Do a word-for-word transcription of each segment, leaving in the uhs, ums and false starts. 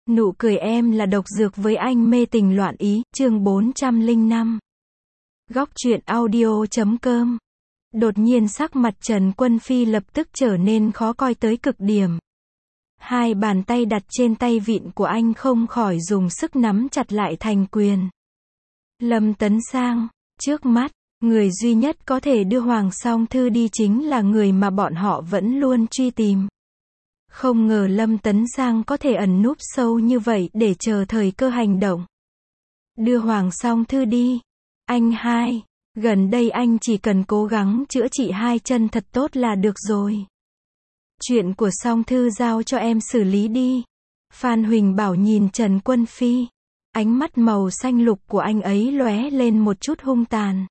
Nụ cười em là độc dược với anh mê tình loạn ý, chương bốn trăm lẻ năm. Góc truyện audio chấm com. Đột nhiên sắc mặt Trần Quân Phi lập tức trở nên khó coi tới cực điểm. Hai bàn tay đặt trên tay vịn của anh không khỏi dùng sức nắm chặt lại thành quyền. Lâm Tấn Sang, trước mắt, người duy nhất có thể đưa Hoàng Song Thư đi chính là người mà bọn họ vẫn luôn truy tìm. Không ngờ Lâm Tấn Sang có thể ẩn núp sâu như vậy để chờ thời cơ hành động. Đưa Hoàng Song Thư đi. Anh hai, gần đây anh chỉ cần cố gắng chữa trị hai chân thật tốt là được rồi. Chuyện của Song Thư giao cho em xử lý đi. Phan Huỳnh Bảo nhìn Trần Quân Phi. Ánh mắt màu xanh lục của anh ấy lóe lên một chút hung tàn.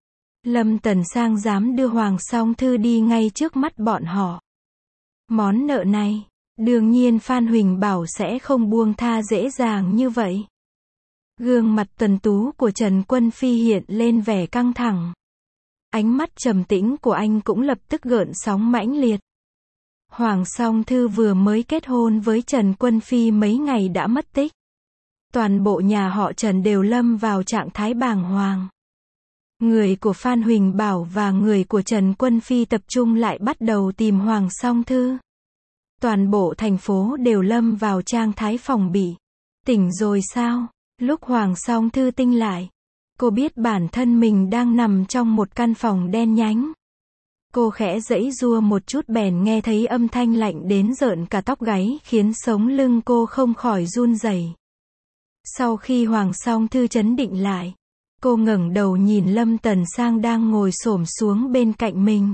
Lâm Tấn Sang dám đưa Hoàng Song Thư đi ngay trước mắt bọn họ. Món nợ này, đương nhiên Phan Huỳnh Bảo sẽ không buông tha dễ dàng như vậy. Gương mặt tuấn tú của Trần Quân Phi hiện lên vẻ căng thẳng. Ánh mắt trầm tĩnh của anh cũng lập tức gợn sóng mãnh liệt. Hoàng Song Thư vừa mới kết hôn với Trần Quân Phi mấy ngày đã mất tích. Toàn bộ nhà họ Trần đều lâm vào trạng thái bàng hoàng. Người của Phan Huỳnh Bảo và người của Trần Quân Phi tập trung lại bắt đầu tìm Hoàng Song Thư. Toàn bộ thành phố đều lâm vào trạng thái phòng bị. Tỉnh rồi sao? Lúc Hoàng Song Thư tỉnh lại, cô biết bản thân mình đang nằm trong một căn phòng đen nhánh. Cô khẽ giãy giụa một chút bèn nghe thấy âm thanh lạnh đến rợn cả tóc gáy khiến sống lưng cô không khỏi run rẩy. Sau khi Hoàng Song Thư trấn định lại, cô ngẩng đầu nhìn Lâm Tấn Sang đang ngồi xổm xuống bên cạnh mình.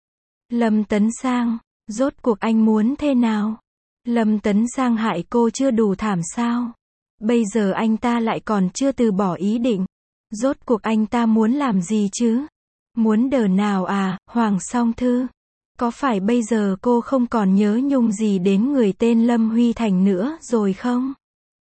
Lâm Tấn Sang, rốt cuộc anh muốn thế nào? Lâm Tấn Sang hại cô chưa đủ thảm sao? Bây giờ anh ta lại còn chưa từ bỏ ý định. Rốt cuộc anh ta muốn làm gì chứ? Muốn đờ nào à, Hoàng Song Thư? Có phải bây giờ cô không còn nhớ nhung gì đến người tên Lâm Huy Thành nữa rồi không?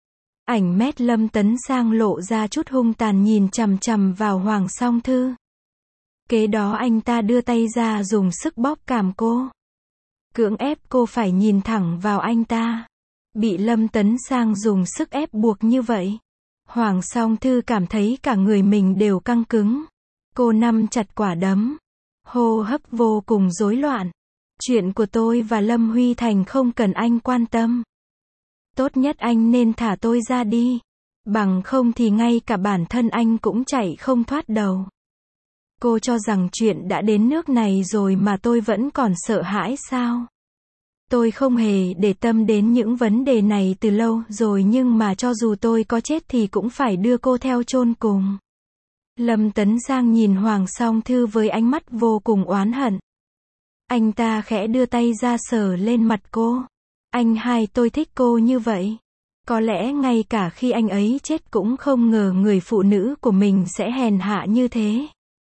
Ảnh mét Lâm Tấn Sang lộ ra chút hung tàn nhìn chằm chằm vào Hoàng Song Thư. Kế đó anh ta đưa tay ra dùng sức bóp cằm cô. Cưỡng ép cô phải nhìn thẳng vào anh ta. Bị Lâm Tấn Sang dùng sức ép buộc như vậy, Hoàng Song Thư cảm thấy cả người mình đều căng cứng. Cô nắm chặt quả đấm. Hô hấp vô cùng rối loạn. Chuyện của tôi và Lâm Huy Thành không cần anh quan tâm. Tốt nhất anh nên thả tôi ra đi. Bằng không thì ngay cả bản thân anh cũng chạy không thoát đầu. Cô cho rằng chuyện đã đến nước này rồi mà tôi vẫn còn sợ hãi sao? Tôi không hề để tâm đến những vấn đề này từ lâu rồi nhưng mà cho dù tôi có chết thì cũng phải đưa cô theo chôn cùng. Lâm Tấn Sang nhìn Hoàng Song Thư với ánh mắt vô cùng oán hận. Anh ta khẽ đưa tay ra sờ lên mặt cô. Anh hai, tôi thích cô như vậy. Có lẽ ngay cả khi anh ấy chết cũng không ngờ người phụ nữ của mình sẽ hèn hạ như thế.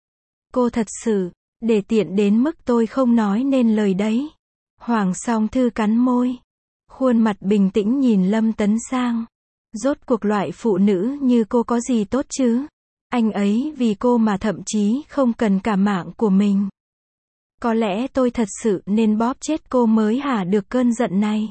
Cô thật sự, để tiện đến mức tôi không nói nên lời đấy. Hoàng Song Thư cắn môi. Khuôn mặt bình tĩnh nhìn Lâm Tấn Sang. Rốt cuộc loại phụ nữ như cô có gì tốt chứ? Anh ấy vì cô mà thậm chí không cần cả mạng của mình. Có lẽ tôi thật sự nên bóp chết cô mới hả được cơn giận này.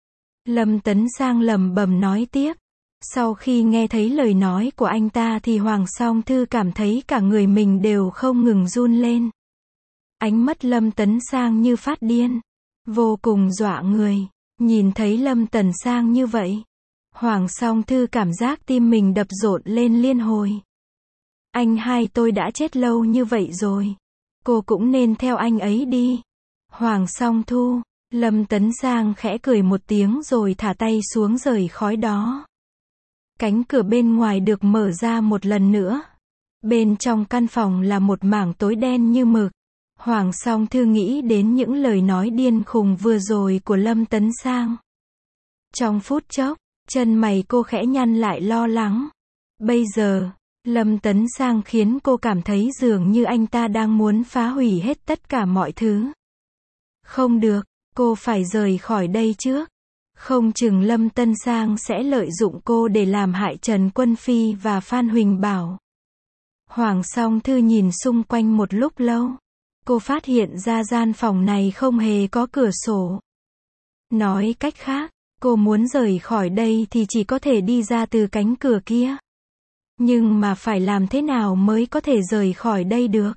Lâm Tấn Sang lẩm bẩm nói tiếp. Sau khi nghe thấy lời nói của anh ta thì Hoàng Song Thư cảm thấy cả người mình đều không ngừng run lên. Ánh mắt Lâm Tấn Sang như phát điên. Vô cùng dọa người. Nhìn thấy Lâm Tấn Sang như vậy, Hoàng Song Thư cảm giác tim mình đập rộn lên liên hồi. Anh hai, tôi đã chết lâu như vậy rồi. Cô cũng nên theo anh ấy đi. Hoàng Song Thu. Lâm Tấn Sang khẽ cười một tiếng rồi thả tay xuống rời khói đó. Cánh cửa bên ngoài được mở ra một lần nữa. Bên trong căn phòng là một mảng tối đen như mực. Hoàng Song Thư nghĩ đến những lời nói điên khùng vừa rồi của Lâm Tấn Sang. Trong phút chốc, chân mày cô khẽ nhăn lại lo lắng. Bây giờ, Lâm Tấn Sang khiến cô cảm thấy dường như anh ta đang muốn phá hủy hết tất cả mọi thứ. Không được, cô phải rời khỏi đây trước. Không chừng Lâm Tấn Sang sẽ lợi dụng cô để làm hại Trần Quân Phi và Phan Huỳnh Bảo. Hoàng Song Thư nhìn xung quanh một lúc lâu. Cô phát hiện ra gian phòng này không hề có cửa sổ. Nói cách khác, Cô muốn rời khỏi đây thì chỉ có thể đi ra từ cánh cửa kia. Nhưng mà phải làm thế nào mới có thể rời khỏi đây được?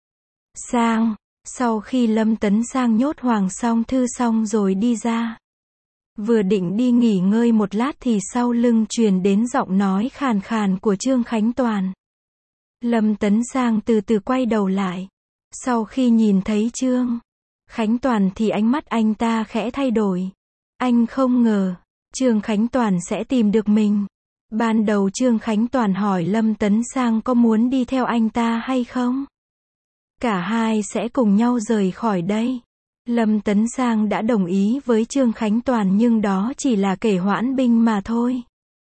Sang, sau khi Lâm Tấn Sang nhốt Hoàng Song Thư xong rồi đi ra. Vừa định đi nghỉ ngơi một lát thì sau lưng truyền đến giọng nói khàn khàn của Trương Khánh Toàn. Lâm Tấn Sang từ từ quay đầu lại. Sau khi nhìn thấy Trương Khánh Toàn thì ánh mắt anh ta khẽ thay đổi. Anh không ngờ, Trương Khánh Toàn sẽ tìm được mình. Ban đầu Trương Khánh Toàn hỏi Lâm Tấn Sang có muốn đi theo anh ta hay không? Cả hai sẽ cùng nhau rời khỏi đây. Lâm Tấn Sang đã đồng ý với Trương Khánh Toàn nhưng đó chỉ là kể hoãn binh mà thôi.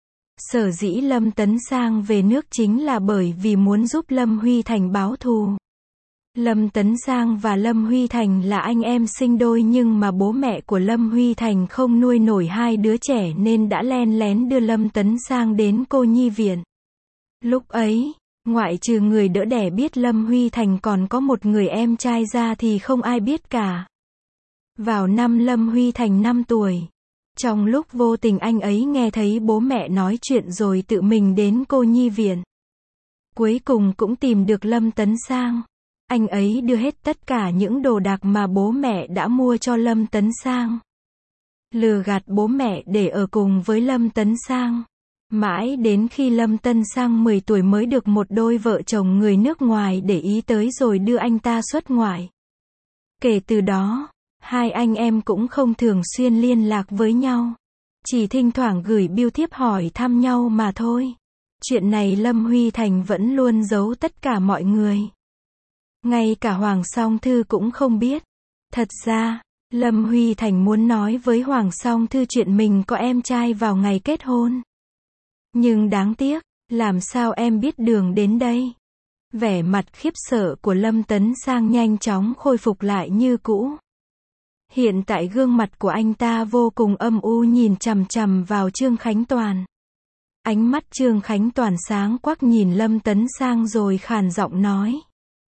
Sở dĩ Lâm Tấn Sang về nước chính là bởi vì muốn giúp Lâm Huy Thành báo thù. Lâm Tấn Sang và Lâm Huy Thành là anh em sinh đôi nhưng mà bố mẹ của Lâm Huy Thành không nuôi nổi hai đứa trẻ nên đã len lén đưa Lâm Tấn Sang đến cô nhi viện. Lúc ấy, ngoại trừ người đỡ đẻ biết Lâm Huy Thành còn có một người em trai ra thì không ai biết cả. Vào năm Lâm Huy Thành năm tuổi, trong lúc vô tình anh ấy nghe thấy bố mẹ nói chuyện rồi tự mình đến cô nhi viện. Cuối cùng cũng tìm được Lâm Tấn Sang. Anh ấy đưa hết tất cả những đồ đạc mà bố mẹ đã mua cho Lâm Tấn Sang. Lừa gạt bố mẹ để ở cùng với Lâm Tấn Sang. Mãi đến khi Lâm Tấn Sang mười tuổi mới được một đôi vợ chồng người nước ngoài để ý tới rồi đưa anh ta xuất ngoại. Kể từ đó, hai anh em cũng không thường xuyên liên lạc với nhau. Chỉ thỉnh thoảng gửi bưu thiếp hỏi thăm nhau mà thôi. Chuyện này Lâm Huy Thành vẫn luôn giấu tất cả mọi người. Ngay cả Hoàng Song Thư cũng không biết. Thật ra, Lâm Huy Thành muốn nói với Hoàng Song Thư chuyện mình có em trai vào ngày kết hôn. Nhưng đáng tiếc, làm sao em biết đường đến đây? Vẻ mặt khiếp sợ của Lâm Tấn Sang nhanh chóng khôi phục lại như cũ. Hiện tại gương mặt của anh ta vô cùng âm u nhìn chằm chằm vào Trương Khánh Toàn. Ánh mắt Trương Khánh Toàn sáng quắc nhìn Lâm Tấn Sang rồi khàn giọng nói.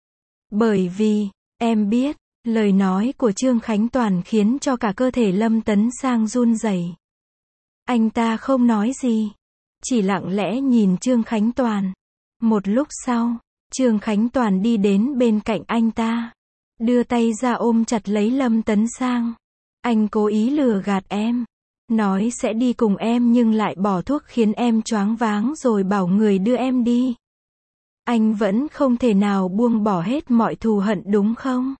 Bởi vì, em biết, lời nói của Trương Khánh Toàn khiến cho cả cơ thể Lâm Tấn Sang run rẩy. Anh ta không nói gì, chỉ lặng lẽ nhìn Trương Khánh Toàn. Một lúc sau, Trương Khánh Toàn đi đến bên cạnh anh ta, đưa tay ra ôm chặt lấy Lâm Tấn Sang. Anh cố ý lừa gạt em, nói sẽ đi cùng em nhưng lại bỏ thuốc khiến em choáng váng rồi bảo người đưa em đi. Anh vẫn không thể nào buông bỏ hết mọi thù hận đúng không?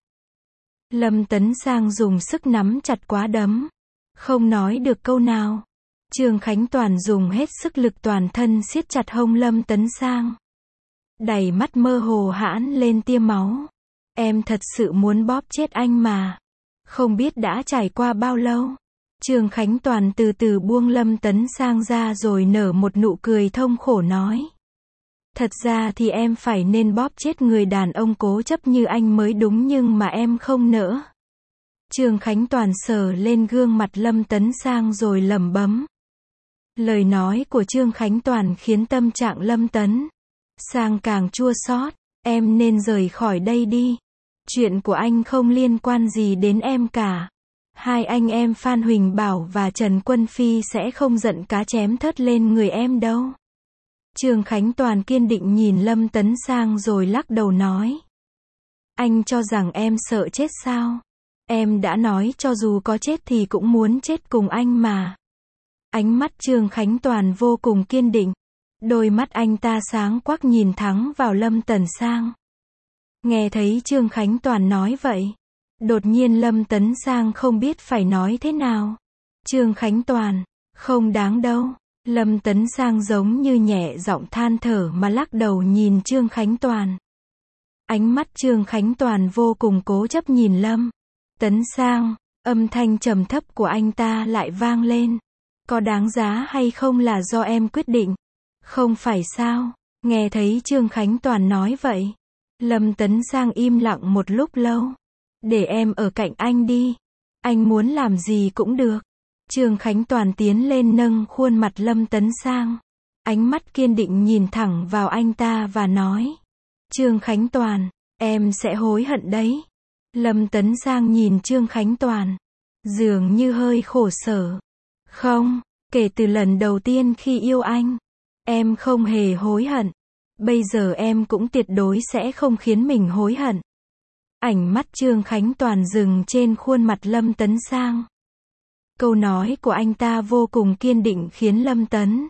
Lâm Tấn Sang dùng sức nắm chặt quả đấm, không nói được câu nào. Trương Khánh Toàn dùng hết sức lực toàn thân siết chặt hông Lâm Tấn Sang. Đầy mắt mơ hồ hãn lên tia máu. Em thật sự muốn bóp chết anh mà. Không biết đã trải qua bao lâu. Trương Khánh Toàn từ từ buông Lâm Tấn Sang ra rồi nở một nụ cười thông khổ nói. Thật ra thì em phải nên bóp chết người đàn ông cố chấp như anh mới đúng nhưng mà em không nỡ. Trương Khánh Toàn sờ lên gương mặt Lâm Tấn Sang rồi lẩm bẩm. Lời nói của Trương Khánh Toàn khiến tâm trạng Lâm Tấn Sang càng chua xót. Em nên rời khỏi đây đi. Chuyện của anh không liên quan gì đến em cả. Hai anh em Phan Huỳnh Bảo và Trần Quân Phi sẽ không giận cá chém thớt lên người em đâu. Trương Khánh Toàn kiên định nhìn Lâm Tấn Sang rồi lắc đầu nói. Anh cho rằng em sợ chết sao? Em đã nói cho dù có chết thì cũng muốn chết cùng anh mà. Ánh mắt Trương Khánh Toàn vô cùng kiên định. Đôi mắt anh ta sáng quắc nhìn thẳng vào Lâm Tấn Sang. Nghe thấy Trương Khánh Toàn nói vậy, đột nhiên Lâm Tấn Sang không biết phải nói thế nào. Trương Khánh Toàn, không đáng đâu. Lâm Tấn Sang giống như nhẹ giọng than thở mà lắc đầu nhìn Trương Khánh Toàn. Ánh mắt Trương Khánh Toàn vô cùng cố chấp nhìn Lâm Tấn Sang, âm thanh trầm thấp của anh ta lại vang lên. Có đáng giá hay không là do em quyết định. Không phải sao? Nghe thấy Trương Khánh Toàn nói vậy, Lâm Tấn Sang im lặng một lúc lâu. Để em ở cạnh anh đi. Anh muốn làm gì cũng được. Trương Khánh Toàn tiến lên nâng khuôn mặt Lâm Tấn Sang. Ánh mắt kiên định nhìn thẳng vào anh ta và nói. Trương Khánh Toàn, em sẽ hối hận đấy. Lâm Tấn Sang nhìn Trương Khánh Toàn, dường như hơi khổ sở. Không, kể từ lần đầu tiên khi yêu anh, em không hề hối hận. Bây giờ em cũng tuyệt đối sẽ không khiến mình hối hận. Ánh mắt Trương Khánh Toàn dừng trên khuôn mặt Lâm Tấn Sang. Câu nói của anh ta vô cùng kiên định khiến Lâm Tấn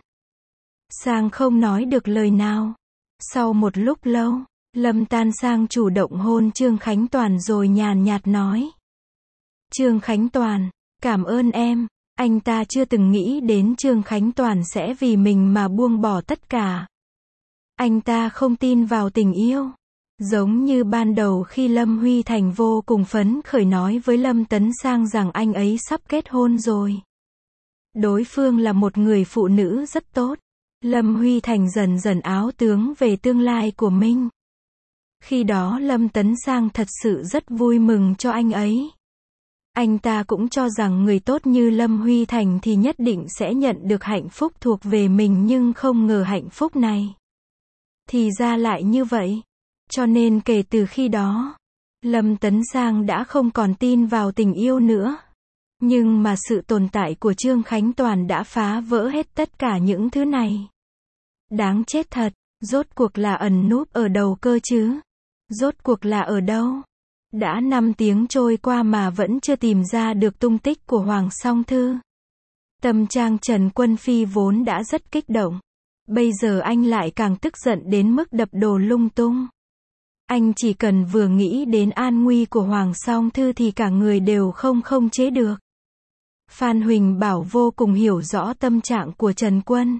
Sang không nói được lời nào. Sau một lúc lâu, Lâm Tấn Sang chủ động hôn Trương Khánh Toàn rồi nhàn nhạt nói. Trương Khánh Toàn, cảm ơn em. Anh ta chưa từng nghĩ đến Trương Khánh Toàn sẽ vì mình mà buông bỏ tất cả. Anh ta không tin vào tình yêu. Giống như ban đầu khi Lâm Huy Thành vô cùng phấn khởi nói với Lâm Tấn Sang rằng anh ấy sắp kết hôn rồi. Đối phương là một người phụ nữ rất tốt. Lâm Huy Thành dần dần ảo tưởng về tương lai của mình. Khi đó Lâm Tấn Sang thật sự rất vui mừng cho anh ấy. Anh ta cũng cho rằng người tốt như Lâm Huy Thành thì nhất định sẽ nhận được hạnh phúc thuộc về mình, nhưng không ngờ hạnh phúc này thì ra lại như vậy. Cho nên kể từ khi đó, Lâm Tấn Sang đã không còn tin vào tình yêu nữa. Nhưng mà sự tồn tại của Trương Khánh Toàn đã phá vỡ hết tất cả những thứ này. Đáng chết thật, rốt cuộc là ẩn núp ở đầu cơ chứ? Rốt cuộc là ở đâu? Đã năm tiếng trôi qua mà vẫn chưa tìm ra được tung tích của Hoàng Song Thư. Tâm trạng Trần Quân Phi vốn đã rất kích động. Bây giờ anh lại càng tức giận đến mức đập đồ lung tung. Anh chỉ cần vừa nghĩ đến an nguy của Hoàng Song Thư thì cả người đều không không chế được. Phan Huỳnh Bảo vô cùng hiểu rõ tâm trạng của Trần Quân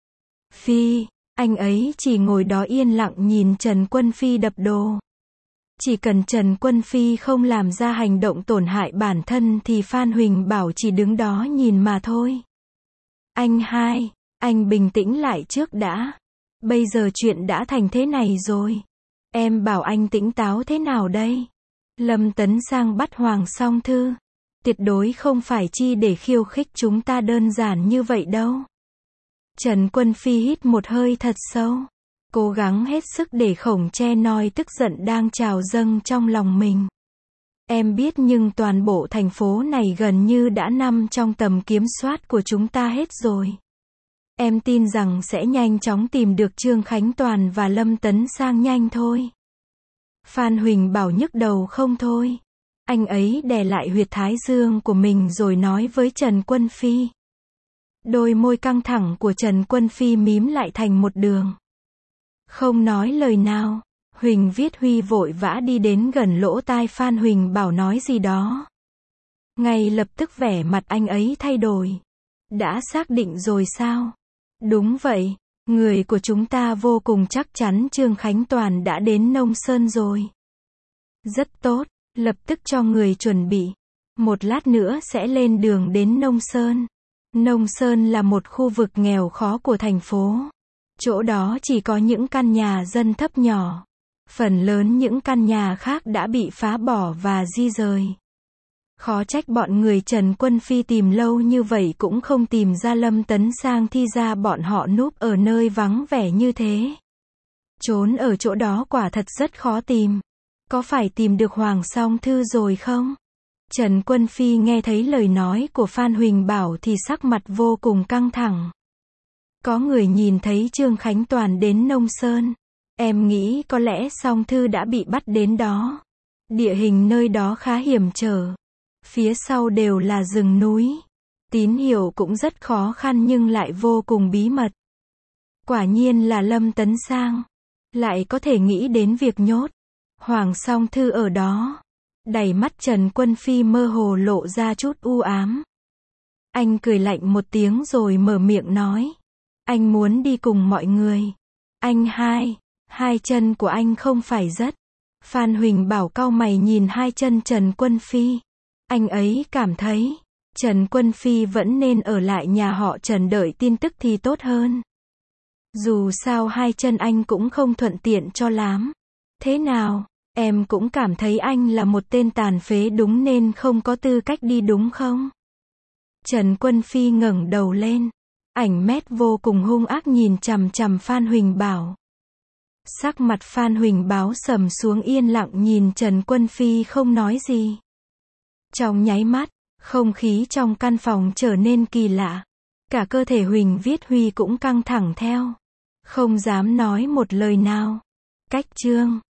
Phi. Anh ấy chỉ ngồi đó yên lặng nhìn Trần Quân Phi đập đồ. Chỉ cần Trần Quân Phi không làm ra hành động tổn hại bản thân thì Phan Huỳnh Bảo chỉ đứng đó nhìn mà thôi. Anh hai, anh bình tĩnh lại trước đã. Bây giờ chuyện đã thành thế này rồi. Em bảo anh tỉnh táo thế nào đây? Lâm Tấn Sang bắt Hoàng Song Thư. Tuyệt đối không phải chi để khiêu khích chúng ta đơn giản như vậy đâu. Trần Quân Phi hít một hơi thật sâu. Cố gắng hết sức để khổng che nôi tức giận đang trào dâng trong lòng mình. Em biết, nhưng toàn bộ thành phố này gần như đã nằm trong tầm kiểm soát của chúng ta hết rồi. Em tin rằng sẽ nhanh chóng tìm được Trương Khánh Toàn và Lâm Tấn Sang nhanh thôi. Phan Huỳnh Bảo nhức đầu không thôi. Anh ấy đè lại huyệt thái dương của mình rồi nói với Trần Quân Phi. Đôi môi căng thẳng của Trần Quân Phi mím lại thành một đường. Không nói lời nào, Huỳnh Viết Huy vội vã đi đến gần lỗ tai Phan Huỳnh Bảo nói gì đó. Ngay lập tức vẻ mặt anh ấy thay đổi. Đã xác định rồi sao? Đúng vậy, người của chúng ta vô cùng chắc chắn Trương Khánh Toàn đã đến Nông Sơn rồi. Rất tốt, lập tức cho người chuẩn bị. Một lát nữa sẽ lên đường đến Nông Sơn. Nông Sơn là một khu vực nghèo khó của thành phố. Chỗ đó chỉ có những căn nhà dân thấp nhỏ. Phần lớn những căn nhà khác đã bị phá bỏ và di rời. Khó trách bọn người Trần Quân Phi tìm lâu như vậy cũng không tìm ra Lâm Tấn Sang, thì ra bọn họ núp ở nơi vắng vẻ như thế. Trốn ở chỗ đó quả thật rất khó tìm. Có phải tìm được Hoàng Song Thư rồi không? Trần Quân Phi nghe thấy lời nói của Phan Huỳnh Bảo thì sắc mặt vô cùng căng thẳng. Có người nhìn thấy Trương Khánh Toàn đến Nông Sơn. Em nghĩ có lẽ Song Thư đã bị bắt đến đó. Địa hình nơi đó khá hiểm trở. Phía sau đều là rừng núi. Tín hiệu cũng rất khó khăn nhưng lại vô cùng bí mật. Quả nhiên là Lâm Tấn Sang. Lại có thể nghĩ đến việc nhốt Hoàng Song Thư ở đó. Đáy mắt Trần Quân Phi mơ hồ lộ ra chút u ám. Anh cười lạnh một tiếng rồi mở miệng nói. Anh muốn đi cùng mọi người. Anh hai, hai chân của anh không phải rất. Phan Huỳnh Bảo cau mày nhìn hai chân Trần Quân Phi. Anh ấy cảm thấy Trần Quân Phi vẫn nên ở lại nhà họ Trần đợi tin tức thì tốt hơn. Dù sao hai chân anh cũng không thuận tiện cho lắm. Thế nào, em cũng cảm thấy anh là một tên tàn phế đúng nên không có tư cách đi đúng không? Trần Quân Phi ngẩng đầu lên. Ảnh mét vô cùng hung ác nhìn chằm chằm Phan Huỳnh Bảo. Sắc mặt Phan Huỳnh Bảo sầm xuống, yên lặng nhìn Trần Quân Phi không nói gì. Trong nháy mắt, Không khí trong căn phòng trở nên kỳ lạ. Cả cơ thể Huỳnh Viết Huy cũng căng thẳng theo. Không dám nói một lời nào. Cách chương